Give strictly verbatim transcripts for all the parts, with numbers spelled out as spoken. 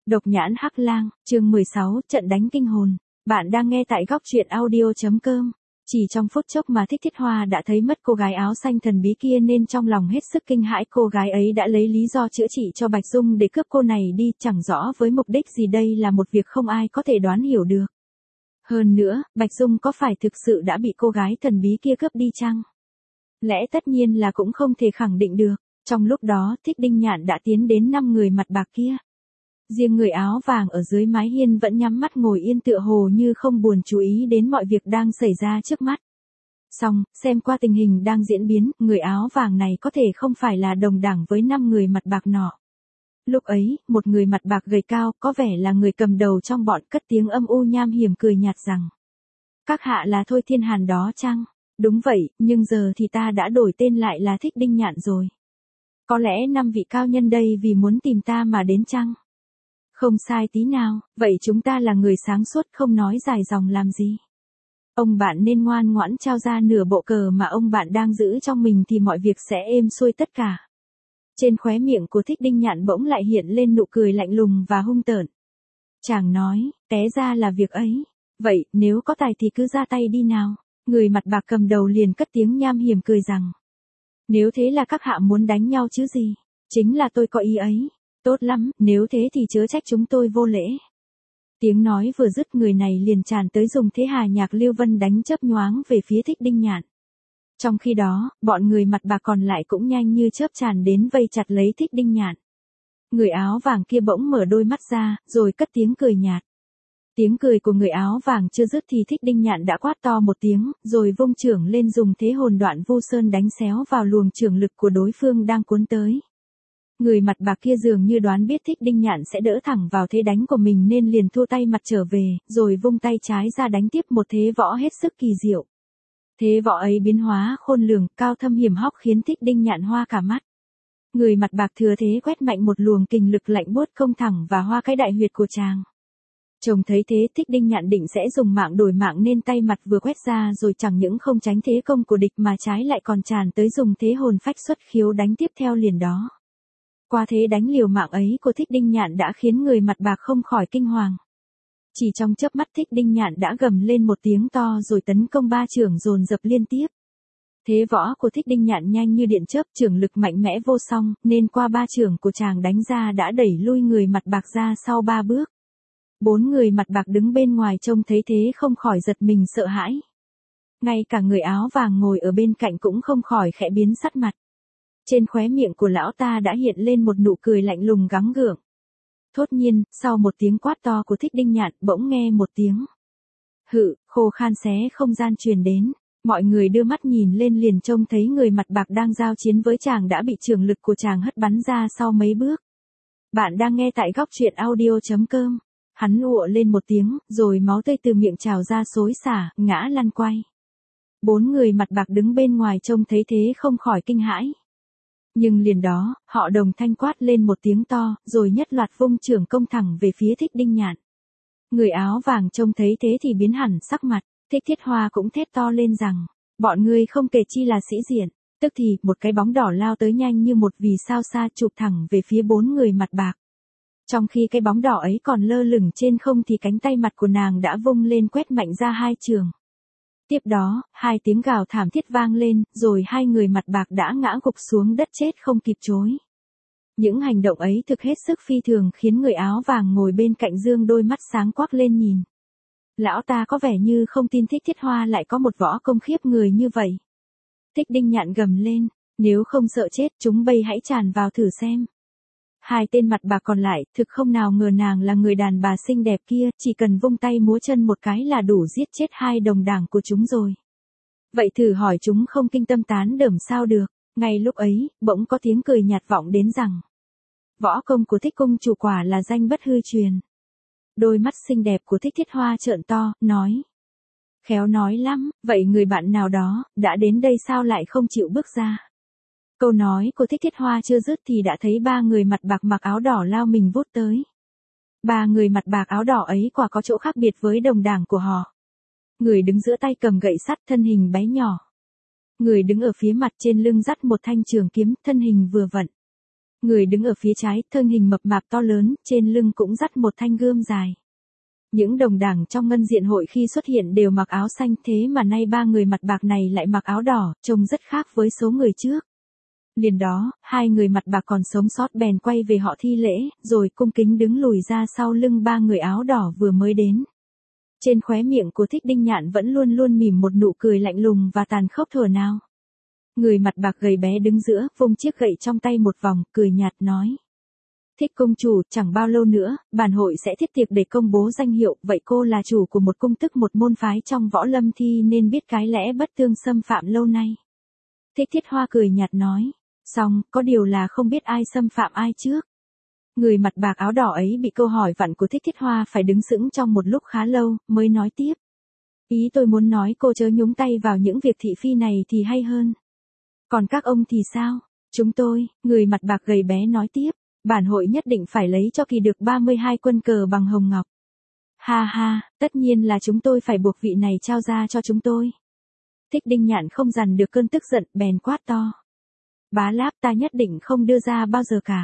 Độc nhãn hắc lang, chương mười sáu, trận đánh kinh hồn. Bạn đang nghe tại góc truyện audio chấm com. Chỉ trong phút chốc mà Thích Thiết Hoa đã thấy mất cô gái áo xanh thần bí kia nên trong lòng hết sức kinh hãi. Cô gái ấy đã lấy lý do chữa trị cho Bạch Dung để cướp cô này đi, chẳng rõ với mục đích gì. Đây là một việc không ai có thể đoán hiểu được. Hơn nữa, Bạch Dung có phải thực sự đã bị cô gái thần bí kia cướp đi chăng? Lẽ tất nhiên là cũng không thể khẳng định được. Trong lúc đó, Thích Đinh Nhạn đã tiến đến năm người mặt bạc kia. Riêng người áo vàng ở dưới mái hiên vẫn nhắm mắt ngồi yên tựa hồ như không buồn chú ý đến mọi việc đang xảy ra trước mắt. Song, xem qua tình hình đang diễn biến, người áo vàng này có thể không phải là đồng đẳng với năm người mặt bạc nọ. Lúc ấy, một người mặt bạc gầy cao, có vẻ là người cầm đầu trong bọn, cất tiếng âm u nham hiểm cười nhạt rằng: "Các hạ là Thôi Thiên Hàn đó chăng?" "Đúng vậy, nhưng giờ thì ta đã đổi tên lại là Thích Đinh Nhạn rồi. Có lẽ năm vị cao nhân đây vì muốn tìm ta mà đến chăng?" "Không sai tí nào, vậy chúng ta là người sáng suốt không nói dài dòng làm gì. Ông bạn nên ngoan ngoãn trao ra nửa bộ cờ mà ông bạn đang giữ trong mình thì mọi việc sẽ êm xuôi tất cả." Trên khóe miệng của Thích Đinh Nhạn bỗng lại hiện lên nụ cười lạnh lùng và hung tợn. Chàng nói, té ra là việc ấy. "Vậy, nếu có tài thì cứ ra tay đi nào." Người mặt bạc cầm đầu liền cất tiếng nham hiểm cười rằng: "Nếu thế là các hạ muốn đánh nhau chứ gì? Chính là tôi có ý ấy. Tốt lắm, nếu thế thì chớ trách chúng tôi vô lễ." Tiếng nói vừa dứt, người này liền tràn tới dùng thế hà nhạc lưu vân đánh chớp nhoáng về phía Thích Đinh Nhạn. Trong khi đó, bọn người mặt bạc còn lại cũng nhanh như chớp tràn đến vây chặt lấy Thích Đinh Nhạn. Người áo vàng kia bỗng mở đôi mắt ra, rồi cất tiếng cười nhạt. Tiếng cười của người áo vàng chưa dứt thì Thích Đinh Nhạn đã quát to một tiếng, rồi vung chưởng lên dùng thế hồn đoạn vu sơn đánh xéo vào luồng chưởng lực của đối phương đang cuốn tới. Người mặt bạc kia dường như đoán biết Thích Đinh Nhạn sẽ đỡ thẳng vào thế đánh của mình nên liền thua tay mặt trở về, rồi vung tay trái ra đánh tiếp một thế võ hết sức kỳ diệu. Thế võ ấy biến hóa khôn lường, cao thâm hiểm hóc khiến Thích Đinh Nhạn hoa cả mắt. Người mặt bạc thừa thế quét mạnh một luồng kình lực lạnh buốt công thẳng và hoa cái đại huyệt của chàng. Trông thấy thế, Thích Đinh Nhạn định sẽ dùng mạng đổi mạng nên tay mặt vừa quét ra rồi chẳng những không tránh thế công của địch mà trái lại còn tràn tới dùng thế hồn phách xuất khiếu đánh tiếp theo liền đó. Qua thế đánh liều mạng ấy của Thích Đinh Nhạn đã khiến người mặt bạc không khỏi kinh hoàng. Chỉ trong chớp mắt Thích Đinh Nhạn đã gầm lên một tiếng to rồi tấn công ba chưởng dồn dập liên tiếp. Thế võ của Thích Đinh Nhạn nhanh như điện chớp, chưởng lực mạnh mẽ vô song, nên qua ba chưởng của chàng đánh ra đã đẩy lui người mặt bạc ra sau ba bước. Bốn người mặt bạc đứng bên ngoài trông thấy thế không khỏi giật mình sợ hãi. Ngay cả người áo vàng ngồi ở bên cạnh cũng không khỏi khẽ biến sắc mặt. Trên khóe miệng của lão ta đã hiện lên một nụ cười lạnh lùng gắng gượng. Thốt nhiên, sau một tiếng quát to của Thích Đinh Nhạn, bỗng nghe một tiếng hự, khô khan xé không gian truyền đến. Mọi người đưa mắt nhìn lên liền trông thấy người mặt bạc đang giao chiến với chàng đã bị chưởng lực của chàng hất bắn ra sau mấy bước. Bạn đang nghe tại góc truyện audio chấm com. Hắn ụa lên một tiếng, rồi máu tươi từ miệng trào ra xối xả, ngã lăn quay. Bốn người mặt bạc đứng bên ngoài trông thấy thế không khỏi kinh hãi. Nhưng liền đó, họ đồng thanh quát lên một tiếng to, rồi nhất loạt vung chưởng công thẳng về phía Thích Đinh Nhạn. Người áo vàng trông thấy thế thì biến hẳn sắc mặt. Thích Thiết Hoa cũng thét to lên rằng: "Bọn ngươi không kể chi là sĩ diện." Tức thì, một cái bóng đỏ lao tới nhanh như một vì sao xa chụp thẳng về phía bốn người mặt bạc. Trong khi cái bóng đỏ ấy còn lơ lửng trên không thì cánh tay mặt của nàng đã vung lên quét mạnh ra hai chưởng. Tiếp đó, hai tiếng gào thảm thiết vang lên, rồi hai người mặt bạc đã ngã gục xuống đất chết không kịp chối. Những hành động ấy thực hết sức phi thường khiến người áo vàng ngồi bên cạnh dương đôi mắt sáng quắc lên nhìn. Lão ta có vẻ như không tin Thích Thiết Hoa lại có một võ công khiếp người như vậy. Thích Đinh Nhạn gầm lên: "Nếu không sợ chết, chúng bây hãy tràn vào thử xem." Hai tên mặt bạc còn lại, thực không nào ngờ nàng là người đàn bà xinh đẹp kia, chỉ cần vung tay múa chân một cái là đủ giết chết hai đồng đảng của chúng rồi. Vậy thử hỏi chúng không kinh tâm tán đởm sao được. Ngay lúc ấy, bỗng có tiếng cười nhạt vọng đến rằng: "Võ công của Thích cung chủ quả là danh bất hư truyền." Đôi mắt xinh đẹp của Thích Thiết Hoa trợn to, nói: "Khéo nói lắm, vậy người bạn nào đó, đã đến đây sao lại không chịu bước ra?" Câu nói của Thích Thiết Hoa chưa dứt thì đã thấy ba người mặt bạc mặc áo đỏ lao mình vút tới. Ba người mặt bạc áo đỏ ấy quả có chỗ khác biệt với đồng đảng của họ. Người đứng giữa tay cầm gậy sắt, thân hình bé nhỏ. Người đứng ở phía mặt trên lưng dắt một thanh trường kiếm, thân hình vừa vặn. Người đứng ở phía trái, thân hình mập mạp to lớn, trên lưng cũng dắt một thanh gươm dài. Những đồng đảng trong ngân diện hội khi xuất hiện đều mặc áo xanh, thế mà nay ba người mặt bạc này lại mặc áo đỏ, trông rất khác với số người trước. Liền đó, hai người mặt bạc còn sống sót bèn quay về họ thi lễ, rồi cung kính đứng lùi ra sau lưng ba người áo đỏ vừa mới đến. Trên khóe miệng của Thích Đinh Nhạn vẫn luôn luôn mỉm một nụ cười lạnh lùng và tàn khốc thuở nào. Người mặt bạc gầy bé đứng giữa, vung chiếc gậy trong tay một vòng, cười nhạt nói. Thích công chủ, chẳng bao lâu nữa, bản hội sẽ thiết tiệc để công bố danh hiệu, vậy cô là chủ của một cung tức một môn phái trong võ lâm thi nên biết cái lẽ bất tương xâm phạm lâu nay. Thích Thiết Hoa cười nhạt nói, xong, có điều là không biết ai xâm phạm ai trước. Người mặt bạc áo đỏ ấy bị câu hỏi vặn của Thích Thiết Hoa phải đứng sững trong một lúc khá lâu, mới nói tiếp. Ý tôi muốn nói cô chớ nhúng tay vào những việc thị phi này thì hay hơn. Còn các ông thì sao? Chúng tôi, người mặt bạc gầy bé nói tiếp, bản hội nhất định phải lấy cho kỳ được ba mươi hai quân cờ bằng hồng ngọc. Ha ha, tất nhiên là chúng tôi phải buộc vị này trao ra cho chúng tôi. Thích Đinh Nhạn không dằn được cơn tức giận, bèn quát to. Bá Láp, ta nhất định không đưa ra bao giờ cả.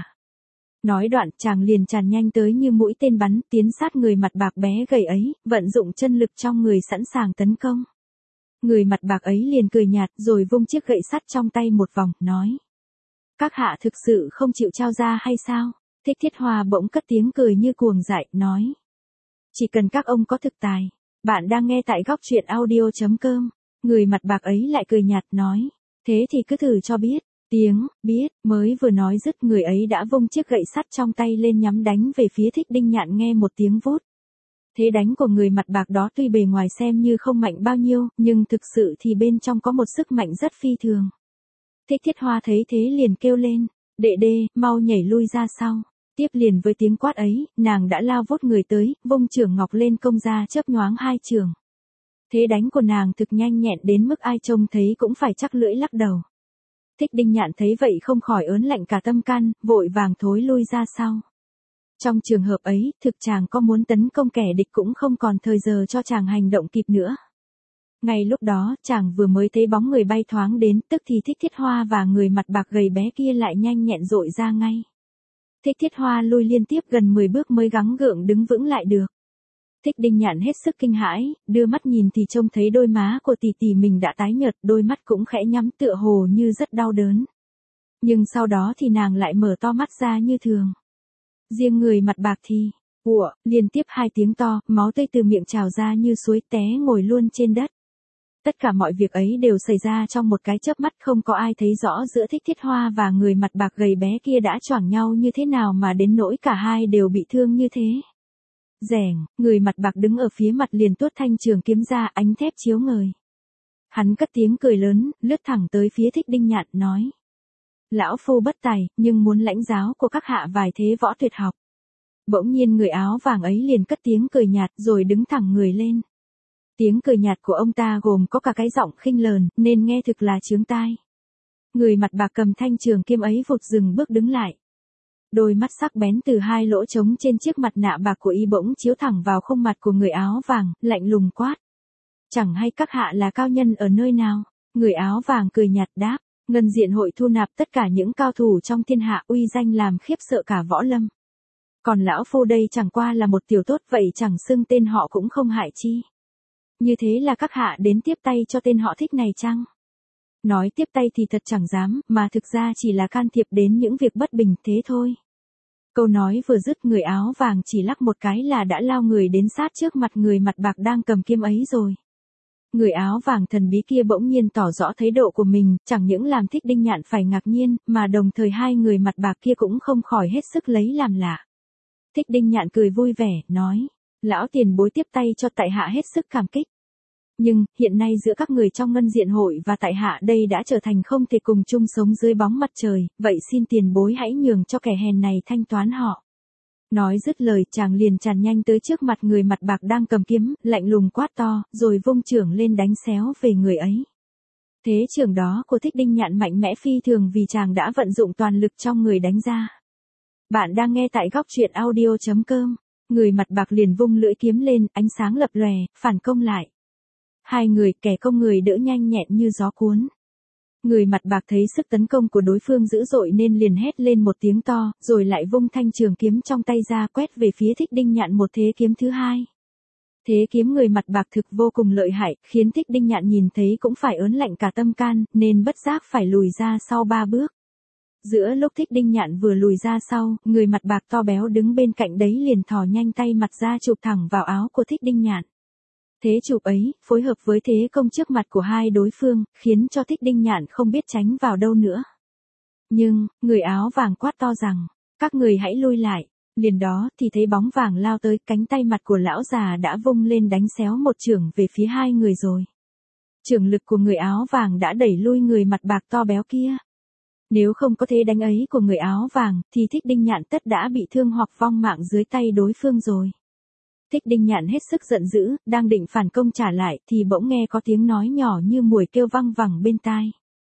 Nói đoạn, chàng liền tràn nhanh tới như mũi tên bắn, tiến sát người mặt bạc bé gầy ấy, vận dụng chân lực trong người sẵn sàng tấn công. Người mặt bạc ấy liền cười nhạt, rồi vung chiếc gậy sắt trong tay một vòng, nói. Các hạ thực sự không chịu trao ra hay sao? Thích Thiết Hoa bỗng cất tiếng cười như cuồng dại, nói. Chỉ cần các ông có thực tài. Bạn đang nghe tại góc truyện audio chấm com. Người mặt bạc ấy lại cười nhạt, nói. Thế thì cứ thử cho biết. Tiếng, biết, mới vừa nói dứt, người ấy đã vung chiếc gậy sắt trong tay lên nhắm đánh về phía Thích Đinh Nhạn, nghe một tiếng vút. Thế đánh của người mặt bạc đó tuy bề ngoài xem như không mạnh bao nhiêu, nhưng thực sự thì bên trong có một sức mạnh rất phi thường. Thích Thiết Hoa thấy thế liền kêu lên, đệ đê, mau nhảy lui ra sau. Tiếp liền với tiếng quát ấy, nàng đã lao vút người tới, vung chưởng ngọc lên công ra chớp nhoáng hai chưởng. Thế đánh của nàng thực nhanh nhẹn đến mức ai trông thấy cũng phải chắc lưỡi lắc đầu. Thích Đinh Nhạn thấy vậy không khỏi ớn lạnh cả tâm can, vội vàng thối lui ra sau. Trong trường hợp ấy, thực chàng có muốn tấn công kẻ địch cũng không còn thời giờ cho chàng hành động kịp nữa. Ngay lúc đó, chàng vừa mới thấy bóng người bay thoáng đến, tức thì Thích Thiết Hoa và người mặt bạc gầy bé kia lại nhanh nhẹn dội ra ngay. Thích Thiết Hoa lui liên tiếp gần mười bước mới gắng gượng đứng vững lại được. Thích Đinh Nhạn hết sức kinh hãi, đưa mắt nhìn thì trông thấy đôi má của tỷ tỷ mình đã tái nhợt, đôi mắt cũng khẽ nhắm tựa hồ như rất đau đớn. Nhưng sau đó thì nàng lại mở to mắt ra như thường. Riêng người mặt bạc thì, ủa, liên tiếp hai tiếng to, máu tươi từ miệng trào ra như suối, té ngồi luôn trên đất. Tất cả mọi việc ấy đều xảy ra trong một cái chớp mắt, không có ai thấy rõ giữa Thích Thiết Hoa và người mặt bạc gầy bé kia đã choảng nhau như thế nào mà đến nỗi cả hai đều bị thương như thế. Rèng, người mặt bạc đứng ở phía mặt liền tuốt thanh trường kiếm ra, ánh thép chiếu ngời. Hắn cất tiếng cười lớn, lướt thẳng tới phía Thích Đinh Nhạn, nói. Lão phu bất tài, nhưng muốn lãnh giáo của các hạ vài thế võ tuyệt học. Bỗng nhiên người áo vàng ấy liền cất tiếng cười nhạt rồi đứng thẳng người lên. Tiếng cười nhạt của ông ta gồm có cả cái giọng khinh lờn, nên nghe thực là chướng tai. Người mặt bạc cầm thanh trường kiếm ấy vụt dừng bước đứng lại. Đôi mắt sắc bén từ hai lỗ trống trên chiếc mặt nạ bạc của y bỗng chiếu thẳng vào khuôn mặt của người áo vàng, lạnh lùng quát. Chẳng hay các hạ là cao nhân ở nơi nào? Người áo vàng cười nhạt đáp. Ngân diện hội thu nạp tất cả những cao thủ trong thiên hạ, uy danh làm khiếp sợ cả võ lâm. Còn lão phu đây chẳng qua là một tiểu tốt, vậy chẳng xưng tên họ cũng không hại chi. Như thế là các hạ đến tiếp tay cho tên họ Thích này chăng? Nói tiếp tay thì thật chẳng dám, mà thực ra chỉ là can thiệp đến những việc bất bình thế thôi. Câu nói vừa dứt, người áo vàng chỉ lắc một cái là đã lao người đến sát trước mặt người mặt bạc đang cầm kiếm ấy rồi. Người áo vàng thần bí kia bỗng nhiên tỏ rõ thái độ của mình, chẳng những làm Thích Đinh Nhạn phải ngạc nhiên, mà đồng thời hai người mặt bạc kia cũng không khỏi hết sức lấy làm lạ. Thích Đinh Nhạn cười vui vẻ, nói, lão tiền bối tiếp tay cho tại hạ hết sức cảm kích. Nhưng, hiện nay giữa các người trong ngân diện hội và tại hạ đây đã trở thành không thể cùng chung sống dưới bóng mặt trời, vậy xin tiền bối hãy nhường cho kẻ hèn này thanh toán họ. Nói dứt lời, chàng liền tràn nhanh tới trước mặt người mặt bạc đang cầm kiếm, lạnh lùng quát to, rồi vung chưởng lên đánh xéo về người ấy. Thế chưởng đó của Thích Đinh Nhạn mạnh mẽ phi thường vì chàng đã vận dụng toàn lực trong người đánh ra. Bạn đang nghe tại góc truyện audio chấm com. Người mặt bạc liền vung lưỡi kiếm lên, ánh sáng lập lòe, phản công lại. Hai người, kẻ công người đỡ nhanh nhẹn như gió cuốn. Người mặt bạc thấy sức tấn công của đối phương dữ dội nên liền hét lên một tiếng to, rồi lại vung thanh trường kiếm trong tay ra quét về phía Thích Đinh Nhạn một thế kiếm thứ hai. Thế kiếm người mặt bạc thực vô cùng lợi hại, khiến Thích Đinh Nhạn nhìn thấy cũng phải ớn lạnh cả tâm can, nên bất giác phải lùi ra sau ba bước. Giữa lúc Thích Đinh Nhạn vừa lùi ra sau, người mặt bạc to béo đứng bên cạnh đấy liền thò nhanh tay mặt ra chụp thẳng vào áo của Thích Đinh Nhạn. Thế chụp ấy, phối hợp với thế công trước mặt của hai đối phương, khiến cho Thích Đinh Nhạn không biết tránh vào đâu nữa. Nhưng, người áo vàng quát to rằng, các người hãy lui lại. Liền đó thì thấy bóng vàng lao tới, cánh tay mặt của lão già đã vung lên đánh xéo một chưởng về phía hai người rồi. Chưởng lực của người áo vàng đã đẩy lui người mặt bạc to béo kia. Nếu không có thế đánh ấy của người áo vàng, thì Thích Đinh Nhạn tất đã bị thương hoặc vong mạng dưới tay đối phương rồi. Thích Đinh Nhạn hết sức giận dữ, đang định phản công trả lại thì bỗng nghe có tiếng nói nhỏ như muỗi kêu văng vẳng bên tai.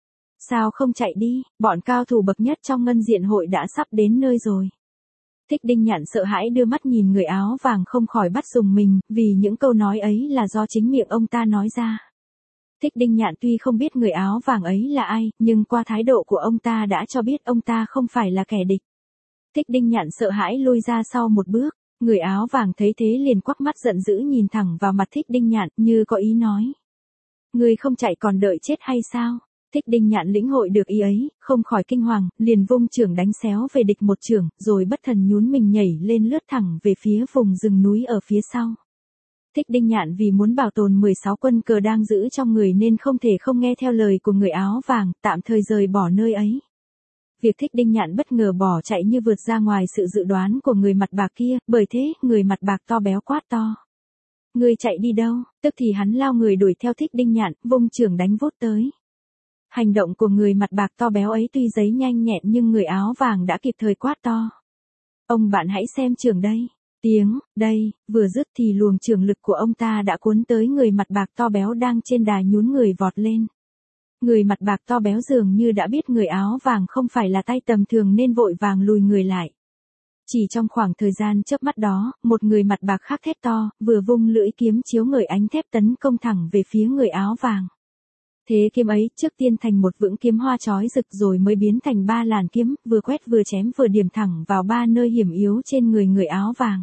Sao không chạy đi, bọn cao thủ bậc nhất trong ngân diện hội đã sắp đến nơi rồi. Thích Đinh Nhạn sợ hãi đưa mắt nhìn người áo vàng không khỏi bắt rùng mình, vì những câu nói ấy là do chính miệng ông ta nói ra. Thích Đinh Nhạn tuy không biết người áo vàng ấy là ai, nhưng qua thái độ của ông ta đã cho biết ông ta không phải là kẻ địch. Thích Đinh Nhạn sợ hãi lui ra sau một bước, người áo vàng thấy thế liền quắc mắt giận dữ nhìn thẳng vào mặt Thích Đinh Nhạn như có ý nói. Ngươi không chạy còn đợi chết hay sao? Thích Đinh Nhạn lĩnh hội được ý ấy, không khỏi kinh hoàng, liền vung chưởng đánh xéo về địch một chưởng, rồi bất thần nhún mình nhảy lên lướt thẳng về phía vùng rừng núi ở phía sau. Thích Đinh Nhạn vì muốn bảo tồn mười sáu quân cờ đang giữ trong người nên không thể không nghe theo lời của người áo vàng, tạm thời rời bỏ nơi ấy. Việc Thích Đinh Nhạn bất ngờ bỏ chạy như vượt ra ngoài sự dự đoán của người mặt bạc kia, bởi thế, người mặt bạc to béo quát to. Ngươi chạy đi đâu? Tức thì hắn lao người đuổi theo Thích Đinh Nhạn, vung chưởng đánh vút tới. Hành động của người mặt bạc to béo ấy tuy giấy nhanh nhẹn nhưng người áo vàng đã kịp thời quát to. Ông bạn hãy xem chưởng đây. Tiếng, đây, vừa dứt thì luồng chưởng lực của ông ta đã cuốn tới người mặt bạc to béo đang trên đà nhún người vọt lên. Người mặt bạc to béo dường như đã biết người áo vàng không phải là tay tầm thường nên vội vàng lùi người lại. Chỉ trong khoảng thời gian chớp mắt đó, một người mặt bạc khác thét to, vừa vung lưỡi kiếm chiếu ngời ánh thép tấn công thẳng về phía người áo vàng. Thế kiếm ấy trước tiên thành một vũng kiếm hoa chói rực rồi mới biến thành ba làn kiếm, vừa quét vừa chém vừa điểm thẳng vào ba nơi hiểm yếu trên người người áo vàng.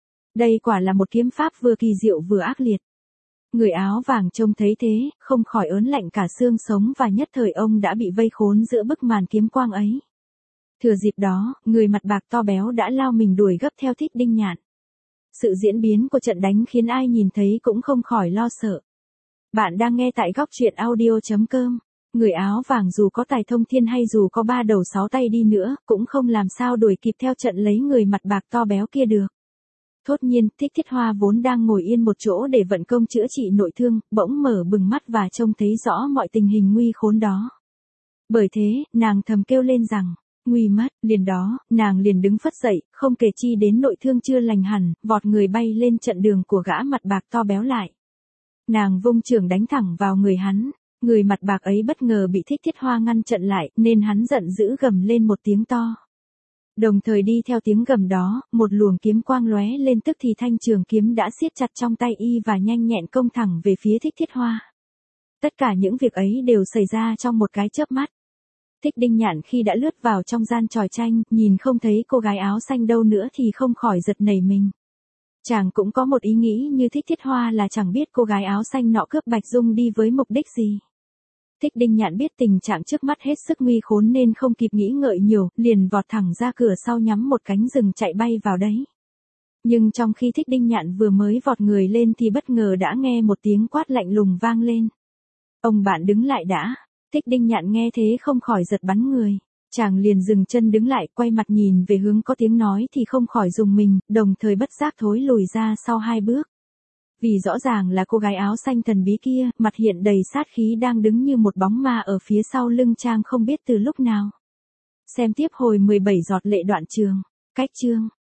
Đây quả là một kiếm pháp vừa kỳ diệu vừa ác liệt. Người áo vàng trông thấy thế, không khỏi ớn lạnh cả xương sống và nhất thời ông đã bị vây khốn giữa bức màn kiếm quang ấy. Thừa dịp đó, người mặt bạc to béo đã lao mình đuổi gấp theo Thích Đinh Nhạn. Sự diễn biến của trận đánh khiến ai nhìn thấy cũng không khỏi lo sợ. Bạn đang nghe tại góc truyện audio chấm com. Người áo vàng dù có tài thông thiên hay dù có ba đầu sáu tay đi nữa, cũng không làm sao đuổi kịp theo trận lấy người mặt bạc to béo kia được. Thốt nhiên, Thích Thiết Hoa vốn đang ngồi yên một chỗ để vận công chữa trị nội thương, bỗng mở bừng mắt và trông thấy rõ mọi tình hình nguy khốn đó. Bởi thế, nàng thầm kêu lên rằng, nguy mất, liền đó, nàng liền đứng phất dậy, không kể chi đến nội thương chưa lành hẳn, vọt người bay lên trận đường của gã mặt bạc to béo lại. Nàng vung chưởng đánh thẳng vào người hắn, người mặt bạc ấy bất ngờ bị Thích Thiết Hoa ngăn trận lại, nên hắn giận dữ gầm lên một tiếng to. Đồng thời đi theo tiếng gầm đó, một luồng kiếm quang lóe lên tức thì thanh trường kiếm đã siết chặt trong tay y và nhanh nhẹn công thẳng về phía Thích Thiết Hoa. Tất cả những việc ấy đều xảy ra trong một cái chớp mắt. Thích Đinh Nhạn khi đã lướt vào trong gian trò tranh, nhìn không thấy cô gái áo xanh đâu nữa thì không khỏi giật nảy mình. Chàng cũng có một ý nghĩ như Thích Thiết Hoa là chẳng biết cô gái áo xanh nọ cướp Bạch Dung đi với mục đích gì. Thích Đinh Nhạn biết tình trạng trước mắt hết sức nguy khốn nên không kịp nghĩ ngợi nhiều, liền vọt thẳng ra cửa sau nhắm một cánh rừng chạy bay vào đấy. Nhưng trong khi Thích Đinh Nhạn vừa mới vọt người lên thì bất ngờ đã nghe một tiếng quát lạnh lùng vang lên. Ông bạn đứng lại đã. Thích Đinh Nhạn nghe thế không khỏi giật bắn người. Chàng liền dừng chân đứng lại, quay mặt nhìn về hướng có tiếng nói thì không khỏi rùng mình, đồng thời bất giác thối lùi ra sau hai bước. Vì rõ ràng là cô gái áo xanh thần bí kia, mặt hiện đầy sát khí đang đứng như một bóng ma ở phía sau lưng Trang không biết từ lúc nào. Xem tiếp hồi mười bảy giọt lệ đoạn trường. Cách chương